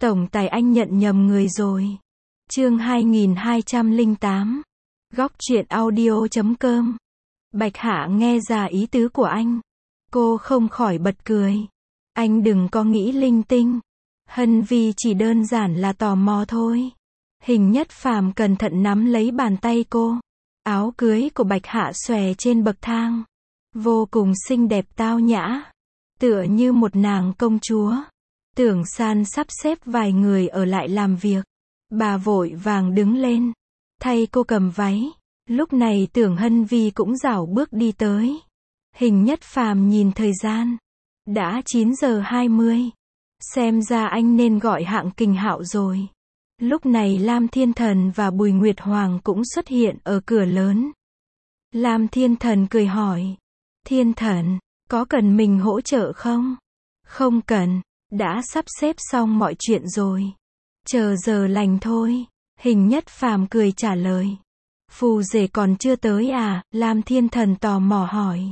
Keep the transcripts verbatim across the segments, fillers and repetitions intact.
Tổng tài anh nhận nhầm người rồi. Chương hai nghìn hai trăm lẻ tám. Góc truyện audio chấm com. Bạch Hạ nghe ra ý tứ của anh. Cô không khỏi bật cười. Anh đừng có nghĩ linh tinh. Hân Vi chỉ đơn giản là tò mò thôi. Hình Nhất Phàm cẩn thận nắm lấy bàn tay cô. Áo cưới của Bạch Hạ xòe trên bậc thang. Vô cùng xinh đẹp tao nhã. Tựa như một nàng công chúa. Tưởng San sắp xếp vài người ở lại làm việc. Bà vội vàng đứng lên. Thay cô cầm váy. Lúc này Tưởng Hân Vi cũng rảo bước đi tới. Hình Nhất Phàm nhìn thời gian. Đã chín giờ hai mươi. Xem ra anh nên gọi Hạng Kình Hạo rồi. Lúc này Lam Thiên Thần và Bùi Nguyệt Hoàng cũng xuất hiện ở cửa lớn. Lam Thiên Thần cười hỏi. Thiên Thần, có cần mình hỗ trợ không? Không cần, đã sắp xếp xong mọi chuyện rồi. Chờ giờ lành thôi. Hình Nhất Phàm cười trả lời. Phù rể còn chưa tới à? Lam Thiên Thần tò mò hỏi.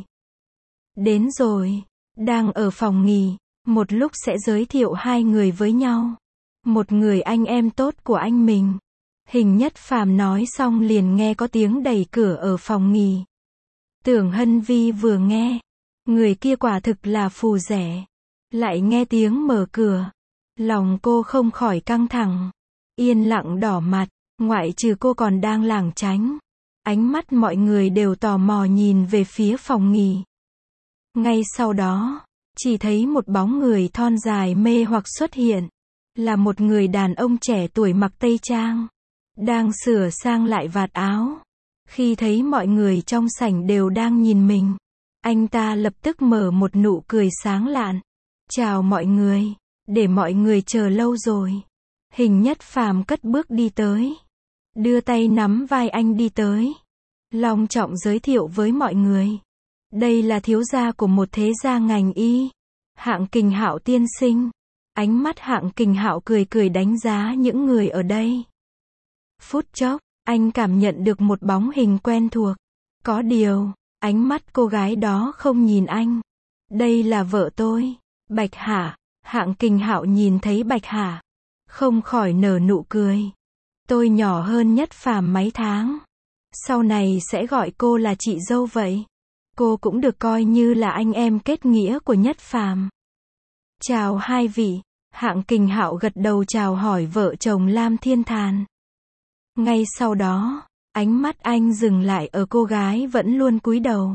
Đến rồi, đang ở phòng nghỉ, một lúc sẽ giới thiệu hai người với nhau. Một người anh em tốt của anh mình. Hình Nhất Phàm nói xong liền nghe có tiếng đẩy cửa ở phòng nghỉ. Tưởng Hân Vi vừa nghe, người kia quả thực là phù rể. Lại nghe tiếng mở cửa, lòng cô không khỏi căng thẳng, yên lặng đỏ mặt, ngoại trừ cô còn đang lảng tránh. Ánh mắt mọi người đều tò mò nhìn về phía phòng nghỉ. Ngay sau đó, chỉ thấy một bóng người thon dài mê hoặc xuất hiện. Là một người đàn ông trẻ tuổi mặc tây trang, đang sửa sang lại vạt áo. Khi thấy mọi người trong sảnh đều đang nhìn mình, anh ta lập tức mở một nụ cười sáng lạn. Chào mọi người, để mọi người chờ lâu rồi. Hình Nhất Phàm cất bước đi tới, đưa tay nắm vai anh đi tới, long trọng giới thiệu với mọi người. Đây là thiếu gia của một thế gia ngành y, Hạng Kình Hạo tiên sinh. Ánh mắt Hạng Kình Hạo cười cười đánh giá những người ở đây. Phút chốc, anh cảm nhận được một bóng hình quen thuộc. Có điều, ánh mắt cô gái đó không nhìn anh. Đây là vợ tôi, Bạch Hạ. Hạng Kình Hạo nhìn thấy Bạch Hạ, không khỏi nở nụ cười. Tôi nhỏ hơn Nhất Phàm mấy tháng. Sau này sẽ gọi cô là chị dâu vậy. Cô cũng được coi như là anh em kết nghĩa của Nhất Phàm. Chào hai vị. Hạng Kình Hạo gật đầu chào hỏi vợ chồng Lam Thiên Thần. Ngay sau đó, ánh mắt anh dừng lại ở cô gái vẫn luôn cúi đầu.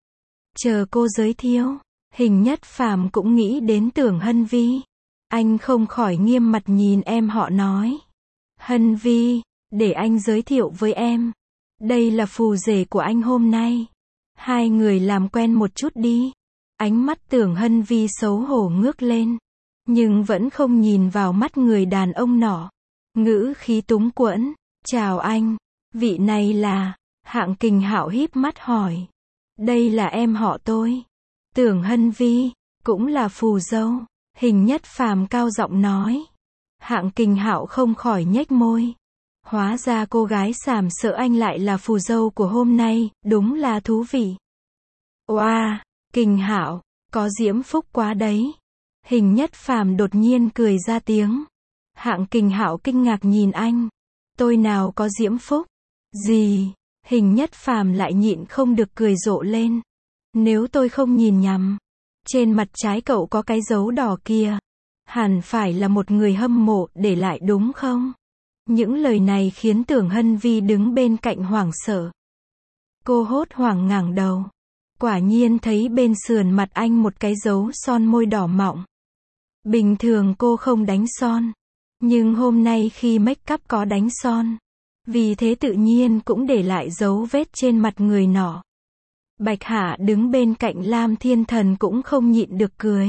Chờ cô giới thiệu, Hình Nhất Phàm cũng nghĩ đến Tưởng Hân Vi. Anh không khỏi nghiêm mặt nhìn em họ nói. Hân Vi, để anh giới thiệu với em. Đây là phù rể của anh hôm nay. Hai người làm quen một chút đi. Ánh mắt Tưởng Hân Vi xấu hổ ngước lên. Nhưng vẫn không nhìn vào mắt người đàn ông nọ. Ngữ khí túng quẫn. Chào anh, vị này là... Hạng Kình Hạo híp mắt hỏi. Đây là em họ tôi. Tưởng Hân Vi, cũng là phù dâu. Hình Nhất Phàm cao giọng nói. Hạng Kình Hạo không khỏi nhếch môi. Hóa ra cô gái sàm sợ anh lại là phù dâu của hôm nay, đúng là thú vị. Oa, wow, Kình Hạo, có diễm phúc quá đấy. Hình Nhất Phàm đột nhiên cười ra tiếng. Hạng Kình Hạo kinh ngạc nhìn anh. Tôi nào có diễm phúc? Gì? Hình Nhất Phàm lại nhịn không được cười rộ lên. Nếu tôi không nhìn nhầm, trên mặt trái cậu có cái dấu đỏ kia. Hẳn phải là một người hâm mộ để lại đúng không? Những lời này khiến Tưởng Hân Vi đứng bên cạnh hoảng sợ. Cô hốt hoảng ngẩng đầu. Quả nhiên thấy bên sườn mặt anh một cái dấu son môi đỏ mọng. Bình thường cô không đánh son. Nhưng hôm nay khi make up có đánh son. Vì thế tự nhiên cũng để lại dấu vết trên mặt người nọ. Bạch Hạ đứng bên cạnh Lam Thiên Thần cũng không nhịn được cười.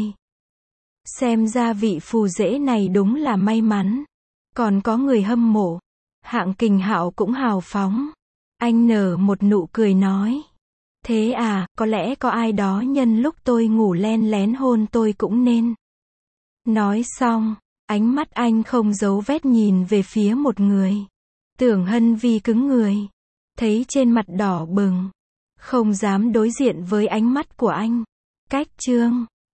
Xem ra vị phù rể này đúng là may mắn. Còn có người hâm mộ. Hạng Kình Hạo cũng hào phóng. Anh nở một nụ cười nói. Thế à, có lẽ có ai đó nhân lúc tôi ngủ len lén hôn tôi cũng nên. Nói xong, ánh mắt anh không giấu vết nhìn về phía một người. Tưởng Hân Vi cứng người. Thấy trên mặt đỏ bừng. Không dám đối diện với ánh mắt của anh. Cách chương.